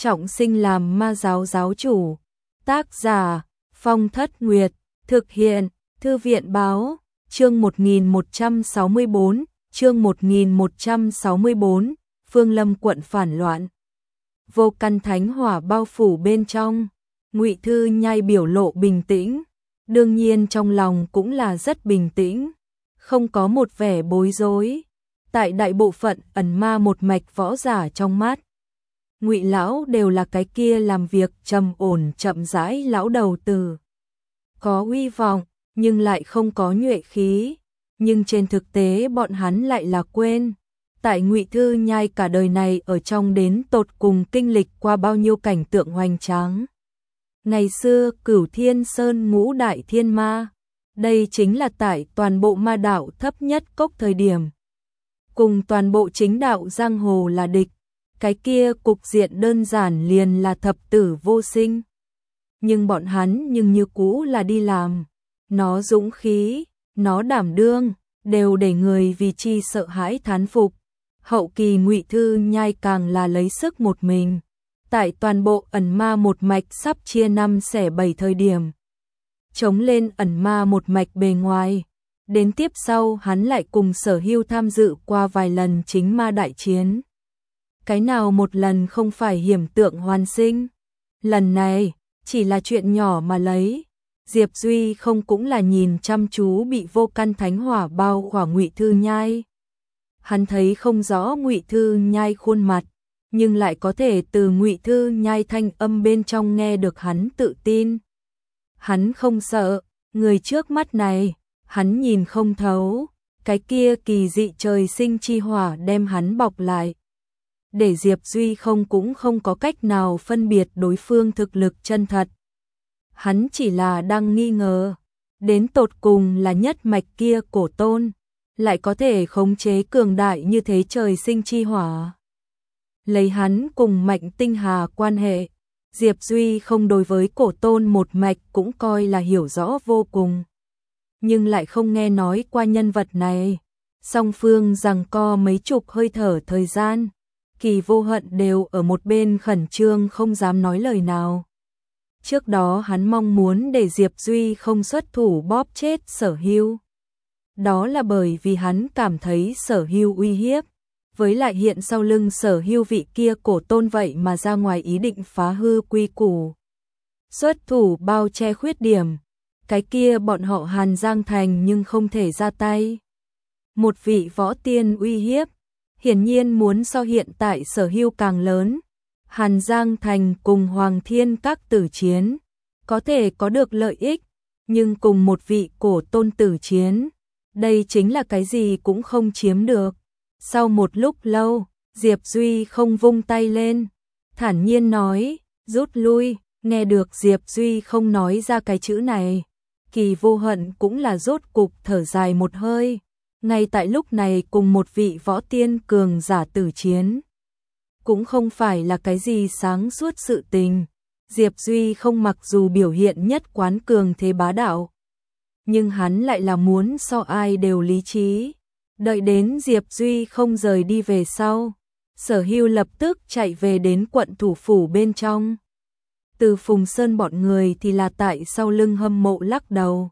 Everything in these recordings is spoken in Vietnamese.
trọng sinh làm ma giáo giáo chủ. Tác giả Phong Thất Nguyệt, thực hiện Thư viện Báo, chương 1164, chương 1164, Phương Lâm quận phản loạn. Vô căn thánh hỏa bao phủ bên trong, Ngụy Thư Nhai biểu lộ bình tĩnh, đương nhiên trong lòng cũng là rất bình tĩnh, không có một vẻ bối rối. Tại đại bộ phận ẩn ma một mạch võ giả trong mắt, Ngụy lão đều là cái kia làm việc trầm ổn chậm rãi lão đầu tử, có uy vọng nhưng lại không có nhuệ khí, nhưng trên thực tế bọn hắn lại là quên, tại Ngụy Thư Nhai cả đời này ở trong đến tột cùng kinh lịch qua bao nhiêu cảnh tượng hoành tráng. Ngày xưa Cửu Thiên Sơn ngũ đại thiên ma, đây chính là tại toàn bộ ma đạo thấp nhất cốc thời điểm, cùng toàn bộ chính đạo giang hồ là địch, cái kia cục diện đơn giản liền là thập tử vô sinh. Nhưng bọn hắn nhưng như cũ là đi làm, nó dũng khí, nó đảm đương, đều để người vì chi sợ hãi thán phục. Hậu kỳ Ngụy Thư Nhai càng là lấy sức một mình, tại toàn bộ ẩn ma một mạch sắp chia 5 xẻ 7 thời điểm, chống lên ẩn ma một mạch bề ngoài. Đến tiếp sau hắn lại cùng Sở Hưu tham dự qua vài lần chính ma đại chiến. Cái nào một lần không phải hiểm tượng hoàn sinh. Lần này, chỉ là chuyện nhỏ mà lấy. Diệp Duy không cũng là nhìn chăm chú bị vô căn thánh hỏa bao khỏa Ngụy Thư Nhai. Hắn thấy không rõ Ngụy Thư Nhai khuôn mặt, nhưng lại có thể từ Ngụy Thư Nhai thanh âm bên trong nghe được hắn tự tin. Hắn không sợ, người trước mắt này, hắn nhìn không thấu, cái kia kỳ dị trời sinh chi hỏa đem hắn bọc lại. Để Diệp Duy không cũng không có cách nào phân biệt đối phương thực lực chân thật. Hắn chỉ là đang nghi ngờ, đến tột cùng là nhất mạch kia cổ tôn, lại có thể khống chế cường đại như thế trời sinh chi hỏa. Lấy hắn cùng Mạnh Tinh Hà quan hệ, Diệp Duy không đối với cổ tôn một mạch cũng coi là hiểu rõ vô cùng. Nhưng lại không nghe nói qua nhân vật này. Song phương giằng co mấy chục hơi thở thời gian, Kỳ Vô Hận đều ở một bên khẩn trương không dám nói lời nào. Trước đó hắn mong muốn để Diệp Duy không xuất thủ bóp chết Sở Hưu. Đó là bởi vì hắn cảm thấy Sở Hưu uy hiếp, với lại hiện sau lưng Sở Hưu vị kia cổ tôn vậy mà ra ngoài ý định phá hư quy củ. Xuất thủ bao che khuyết điểm, cái kia bọn họ Hàn Giang Thành nhưng không thể ra tay. Một vị võ tiên uy hiếp, hiển nhiên muốn so hiện tại Sở Hưu càng lớn. Hàn Giang Thành cùng Hoàng Thiên các tử chiến, có thể có được lợi ích, nhưng cùng một vị cổ tôn tử chiến, đây chính là cái gì cũng không chiếm được. Sau một lúc lâu, Diệp Duy không vung tay lên, thản nhiên nói, rút lui. Nghe được Diệp Duy không nói ra cái chữ này, Kỳ Vô Hận cũng là rốt cục thở dài một hơi. Ngay tại lúc này cùng một vị võ tiên cường giả tử chiến, cũng không phải là cái gì sáng suốt sự tình. Diệp Duy không mặc dù biểu hiện nhất quán cường thế bá đạo, nhưng hắn lại là muốn so ai đều lý trí. Đợi đến Diệp Duy không rời đi về sau, Sở Hưu lập tức chạy về đến quận thủ phủ bên trong. Từ Phùng Sơn bọn người thì là tại sau lưng hâm mộ lắc đầu.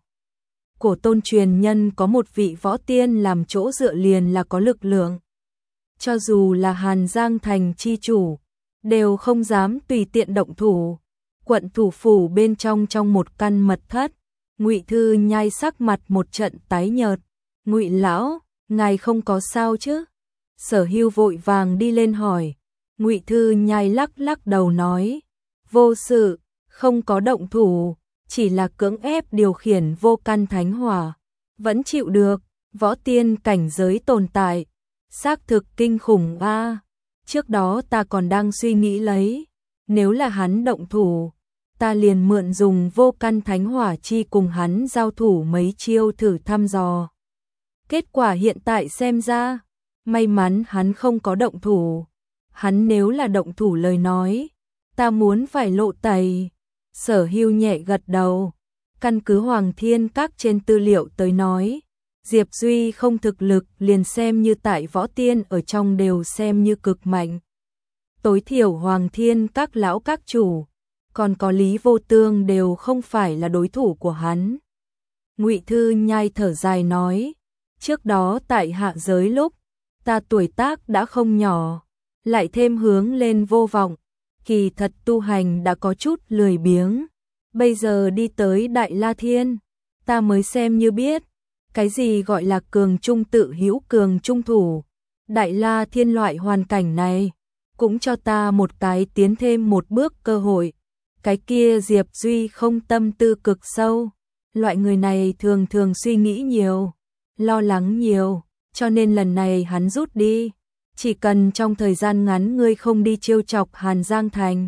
Cổ tôn truyền nhân có một vị võ tiên làm chỗ dựa liền là có lực lượng. Cho dù là Hàn Giang Thành chi chủ, đều không dám tùy tiện động thủ. Quận thủ phủ bên trong một căn mật thất, Ngụy Thư Nhai sắc mặt một trận tái nhợt. Ngụy lão, ngài không có sao chứ? Sở Hưu vội vàng đi lên hỏi. Ngụy Thư Nhai lắc đầu nói, vô sự, không có động thủ, chỉ là cưỡng ép điều khiển vô căn thánh hỏa, vẫn chịu được. Võ tiên cảnh giới tồn tại, xác thực kinh khủng a. Trước đó ta còn đang suy nghĩ lấy, nếu là hắn động thủ, ta liền mượn dùng vô căn thánh hỏa chi cùng hắn giao thủ mấy chiêu thử thăm dò. Kết quả hiện tại xem ra, may mắn hắn không có động thủ. Hắn nếu là động thủ lời nói, ta muốn phải lộ tẩy. Sở Hưu nhẹ gật đầu. Căn cứ Hoàng Thiên các trên tư liệu tới nói, Diệp Duy không thực lực liền xem như tại võ tiên ở trong đều xem như cực mạnh. tối thiểu Hoàng Thiên các lão các chủ, còn có Lý Vô Tương đều không phải là đối thủ của hắn. Ngụy Thư Nhai thở dài nói, trước đó tại hạ giới lúc, ta tuổi tác đã không nhỏ, lại thêm hướng lên vô vọng, kỳ thật tu hành đã có chút lười biếng, bây giờ đi tới Đại La Thiên, ta mới xem như biết, cái gì gọi là cường trung tự hữu cường trung thủ, Đại La Thiên loại hoàn cảnh này, cũng cho ta một cái tiến thêm một bước cơ hội, cái kia Diệp Duy không tâm tư cực sâu, loại người này thường thường suy nghĩ nhiều, lo lắng nhiều, cho nên lần này hắn rút đi. Chỉ cần trong thời gian ngắn ngươi không đi trêu chọc Hàn Giang Thành,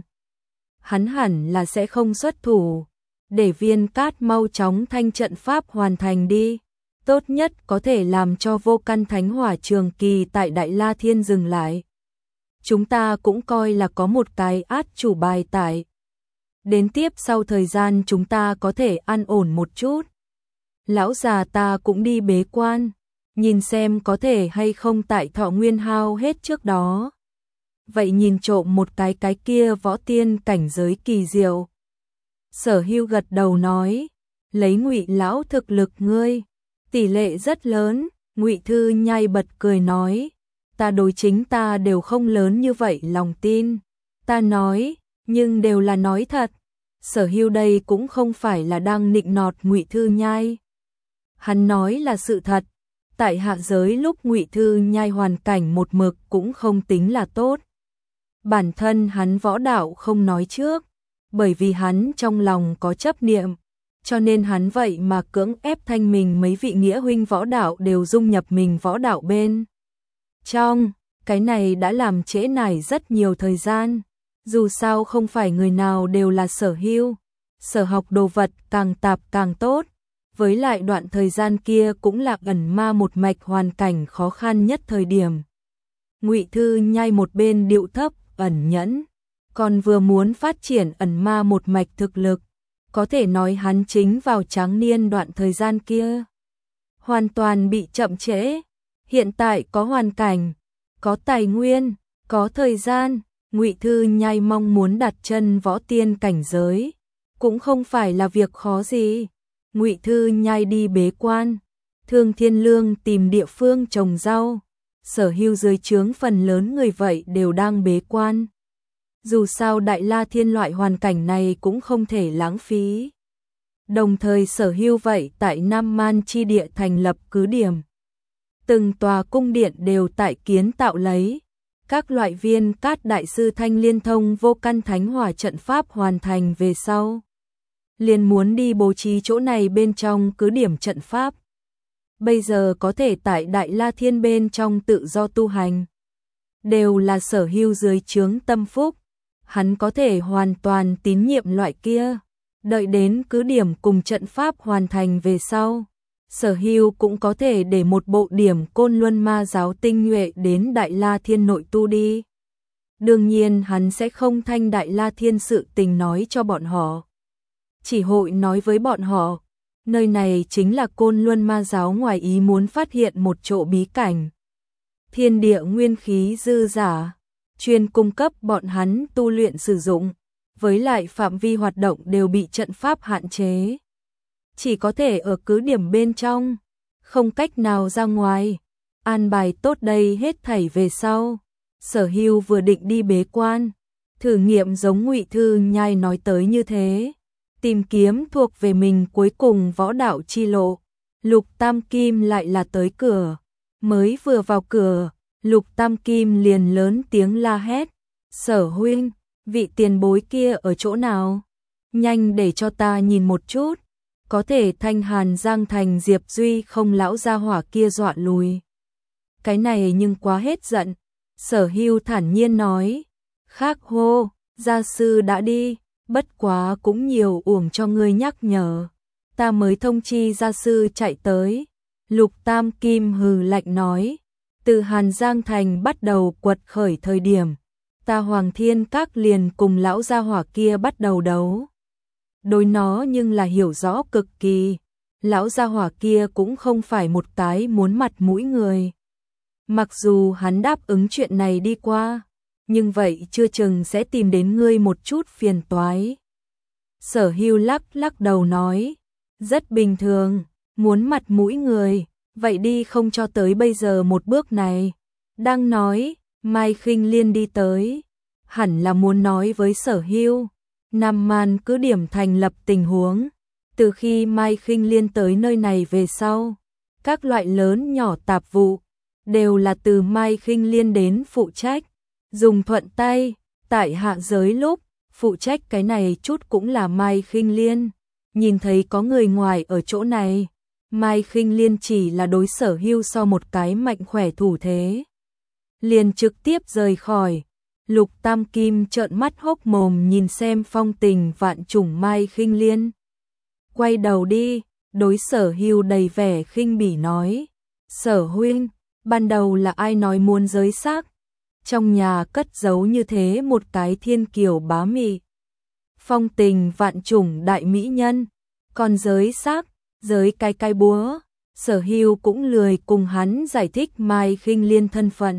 hắn hẳn là sẽ không xuất thủ, để Viên Cát mau chóng thanh trận pháp hoàn thành đi, tốt nhất có thể làm cho vô căn thánh hỏa trường kỳ tại Đại La Thiên dừng lại. Chúng ta cũng coi là có một cái át chủ bài tại. Đến tiếp sau thời gian chúng ta có thể an ổn một chút. Lão già ta cũng đi bế quan, nhìn xem có thể hay không tại thọ nguyên hao hết trước đó. Vậy nhìn trộm một cái kia võ tiên cảnh giới kỳ diệu. Sở Hưu gật đầu nói, lấy Ngụy lão thực lực ngươi, tỷ lệ rất lớn. Ngụy Thư Nhai bật cười nói, ta đối chính ta đều không lớn như vậy lòng tin. Ta nói, nhưng đều là nói thật. Sở Hưu đây cũng không phải là đang nịnh nọt Ngụy Thư Nhai. Hắn nói là sự thật. Tại hạ giới lúc Ngụy Thư Nhai hoàn cảnh một mực cũng không tính là tốt. Bản thân hắn võ đạo không nói trước, bởi vì hắn trong lòng có chấp niệm, cho nên hắn vậy mà cưỡng ép thanh mình mấy vị nghĩa huynh võ đạo đều dung nhập mình võ đạo bên trong, cái này đã làm trễ nải rất nhiều thời gian, dù sao không phải người nào đều là Sở Hưu, sở học đồ vật càng tạp càng tốt. Với lại đoạn thời gian kia cũng là ẩn ma một mạch hoàn cảnh khó khăn nhất thời điểm. Ngụy Thư Nhai một bên điệu thấp, ẩn nhẫn, còn vừa muốn phát triển ẩn ma một mạch thực lực, có thể nói hắn chính vào tráng niên đoạn thời gian kia. Hoàn toàn bị chậm trễ, hiện tại có hoàn cảnh, có tài nguyên, có thời gian, Ngụy Thư Nhai mong muốn đặt chân võ tiên cảnh giới, cũng không phải là việc khó gì. Ngụy Thư Nhai đi bế quan, Thương Thiên Lương tìm địa phương trồng rau, Sở Hưu dưới trướng phần lớn người vậy đều đang bế quan. Dù sao Đại La Thiên loại hoàn cảnh này cũng không thể lãng phí. Đồng thời Sở Hưu vậy tại Nam Man chi địa thành lập cứ điểm. Từng tòa cung điện đều tại kiến tạo lấy, các loại Viên Cát đại sư thanh liên thông vô căn thánh hỏa trận pháp hoàn thành về sau. Liền muốn đi bố trí chỗ này bên trong cứ điểm trận pháp. Bây giờ có thể tại Đại La Thiên bên trong tự do tu hành. Đều là Sở Hưu dưới trướng tâm phúc. Hắn có thể hoàn toàn tín nhiệm loại kia. Đợi đến cứ điểm cùng trận pháp hoàn thành về sau. Sở Hưu cũng có thể để một bộ điểm Côn Luân Ma giáo tinh nhuệ đến Đại La Thiên nội tu đi. Đương nhiên hắn sẽ không thanh Đại La Thiên sự tình nói cho bọn họ. Chỉ hội nói với bọn họ, nơi này chính là Côn Luân Ma giáo ngoài ý muốn phát hiện một chỗ bí cảnh. Thiên địa nguyên khí dư giả, chuyên cung cấp bọn hắn tu luyện sử dụng, với lại phạm vi hoạt động đều bị trận pháp hạn chế. Chỉ có thể ở cứ điểm bên trong, không cách nào ra ngoài. An bài tốt đây hết thảy về sau. Sở Hưu vừa định đi bế quan, thử nghiệm giống Ngụy Thư Nhai nói tới như thế. Tìm kiếm thuộc về mình cuối cùng võ đạo chi lộ. Lục Tam Kim lại là tới cửa. Mới vừa vào cửa, Lục Tam Kim liền lớn tiếng la hét. Sở huynh, vị tiền bối kia ở chỗ nào? Nhanh để cho ta nhìn một chút. Có thể thanh Hàn Giang Thành Diệp Duy không lão gia hỏa kia dọa lùi. Cái này nhưng quá hết giận. Sở Hưu thản nhiên nói. Khác hô, gia sư đã đi. Bất quá cũng nhiều uổng cho ngươi nhắc nhở. Ta mới thông chi gia sư chạy tới. Lục Tam Kim hừ lạnh nói. Từ Hàn Giang Thành bắt đầu quật khởi thời điểm. Ta Hoàng Thiên Các liền cùng lão gia hỏa kia bắt đầu đấu. Đối nó nhưng là hiểu rõ cực kỳ. Lão gia hỏa kia cũng không phải một cái muốn mặt mũi người. Mặc dù hắn đáp ứng chuyện này đi qua. nhưng vậy chưa chừng sẽ tìm đến ngươi một chút phiền toái. Sở Hưu lắc lắc đầu nói, rất bình thường, muốn mặt mũi người, vậy đi không cho tới bây giờ một bước này. Đang nói, Mai Khinh Liên đi tới, hẳn là muốn nói với Sở Hưu. Nam Man cứ điểm thành lập tình huống, từ khi Mai Khinh Liên tới nơi này về sau, các loại lớn nhỏ tạp vụ đều là từ Mai Khinh Liên đến phụ trách, dùng thuận tay, tại hạ giới lúc phụ trách cái này chút cũng là Mai Khinh Liên. Nhìn thấy có người ngoài ở chỗ này, Mai Khinh Liên chỉ là đối Sở Hưu so một cái mạnh khỏe thủ thế, liền trực tiếp rời khỏi. Lục Tam Kim trợn mắt hốc mồm nhìn xem phong tình vạn trùng Mai Khinh Liên. Quay đầu đi, đối Sở Hưu đầy vẻ khinh bỉ nói, Sở huynh, ban đầu là ai nói muốn giới xác? Trong nhà cất giấu như thế một cái thiên kiều bá mị, phong tình vạn trùng đại mỹ nhân, còn giới xác, giới cái búa. Sở Hưu cũng lười cùng hắn giải thích Mai Khinh Liên thân phận.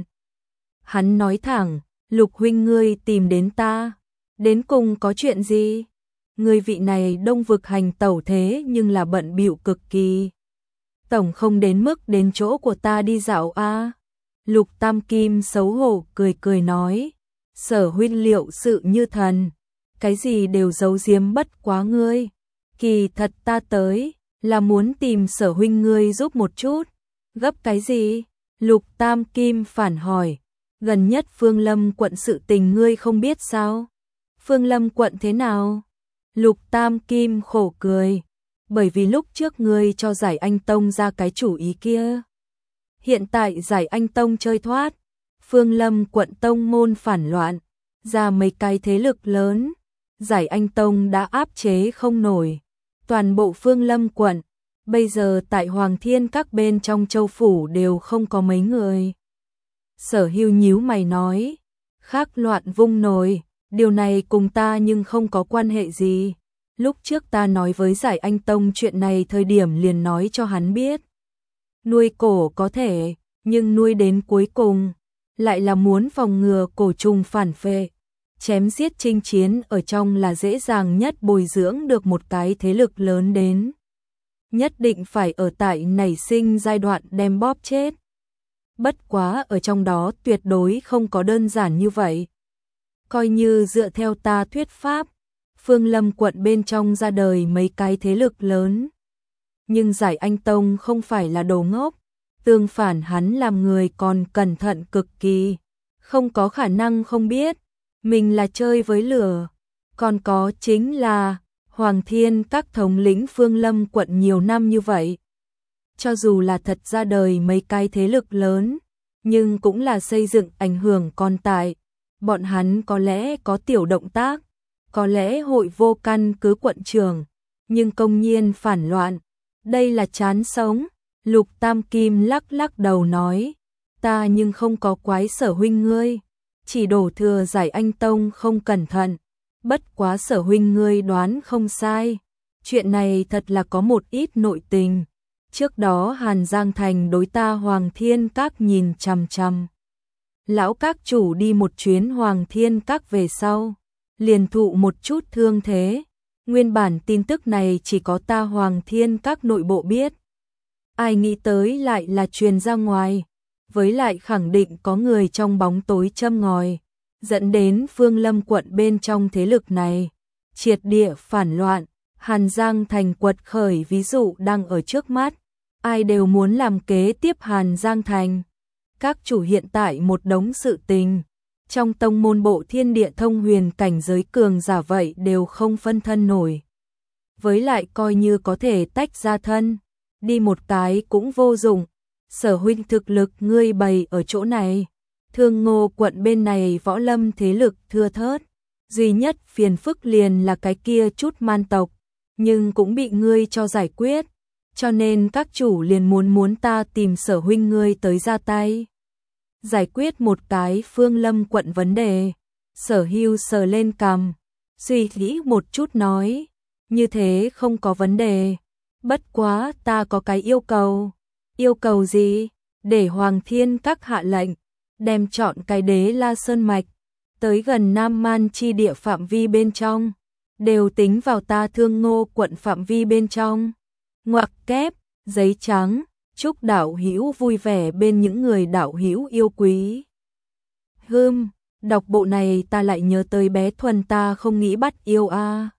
Hắn nói thẳng, Lục huynh ngươi tìm đến ta, đến cùng có chuyện gì? Ngươi vị này Đông vực hành tẩu thế nhưng là bận bịu cực kỳ. Tổng không đến mức đến chỗ của ta đi dạo a. Lục Tam Kim xấu hổ cười cười nói, Sở huynh liệu sự như thần, cái gì đều giấu giếm bất quá ngươi. Kỳ thật ta tới là muốn tìm Sở huynh ngươi giúp một chút. Gấp cái gì? Lục Tam Kim phản hỏi, gần nhất Phương Lâm quận sự tình ngươi không biết sao? Phương Lâm quận thế nào? Lục Tam Kim khổ cười, bởi vì lúc trước ngươi cho Giải Anh Tông ra cái chủ ý kia. Hiện tại Giải Anh Tông chơi thoát, Phương Lâm quận tông môn phản loạn, ra mấy cái thế lực lớn, Giải Anh Tông đã áp chế không nổi toàn bộ Phương Lâm quận, bây giờ tại Hoàng Thiên các bên trong châu phủ đều không có mấy người. Sở Hưu nhíu mày nói, khác loạn vung nồi, điều này cùng ta nhưng không có quan hệ gì. Lúc trước ta nói với Giải Anh Tông chuyện này thời điểm liền nói cho hắn biết. Nuôi cổ có thể, nhưng nuôi đến cuối cùng, lại là muốn phòng ngừa cổ trùng phản phệ. Chém giết chinh chiến ở trong là dễ dàng nhất bồi dưỡng được một cái thế lực lớn đến. Nhất định phải ở tại nảy sinh giai đoạn đem bóp chết. Bất quá ở trong đó tuyệt đối không có đơn giản như vậy. Coi như dựa theo ta thuyết pháp, Phương Lâm quận bên trong ra đời mấy cái thế lực lớn. Nhưng Giải Anh Tông không phải là đồ ngốc, tương phản hắn làm người còn cẩn thận cực kỳ, không có khả năng không biết, mình là chơi với lửa. Còn có chính là, Hoàng Thiên các thống lĩnh Phương Lâm quận nhiều năm như vậy. Cho dù là thật ra đời mấy cái thế lực lớn, nhưng cũng là xây dựng ảnh hưởng còn tại. Bọn hắn có lẽ có tiểu động tác, có lẽ hội vô căn cứ quận trường, nhưng công nhiên phản loạn. Đây là chán sống. Lục Tam Kim lắc lắc đầu nói, ta nhưng không có quái Sở huynh ngươi, chỉ đổ thừa Giải Anh Tông không cẩn thận. Bất quá Sở huynh ngươi đoán không sai, chuyện này thật là có một ít nội tình. Trước đó Hàn Giang Thành đối ta Hoàng Thiên các nhìn chằm chằm. Lão các chủ đi một chuyến Hoàng Thiên các về sau, liền thụ một chút thương thế. Nguyên bản tin tức này chỉ có ta Hoàng Thiên các nội bộ biết. Ai nghĩ tới lại là truyền ra ngoài, với lại khẳng định có người trong bóng tối châm ngòi, dẫn đến Phương Lâm quận bên trong thế lực này triệt địa phản loạn. Hàn Giang Thành quật khởi ví dụ đang ở trước mắt, ai đều muốn làm kế tiếp Hàn Giang Thành. Các chủ hiện tại một đống sự tình, trong tông môn bộ thiên địa thông huyền cảnh giới cường giả vậy đều không phân thân nổi. Với lại coi như có thể tách ra thân, đi một cái cũng vô dụng. Sở huynh thực lực ngươi bày ở chỗ này, Thương Ngô quận bên này võ lâm thế lực thưa thớt, duy nhất phiền phức liền là cái kia chút man tộc, nhưng cũng bị ngươi cho giải quyết, cho nên các chủ liền muốn ta tìm Sở huynh ngươi tới ra tay, giải quyết một cái Phương Lâm quận vấn đề. Sở Hưu sờ lên cằm, suy nghĩ một chút nói, như thế không có vấn đề, bất quá ta có cái yêu cầu. Yêu cầu gì? Để Hoàng Thiên các hạ lệnh, đem chọn cái Đế La Sơn mạch, tới gần Nam Man chi địa phạm vi bên trong, đều tính vào ta Thương Ngô quận phạm vi bên trong. Ngoặc kép, giấy trắng, chúc đạo hữu vui vẻ bên những người đạo hữu yêu quý. Đọc bộ này ta lại nhớ tới bé Thuần, ta không nghĩ bắt yêu a.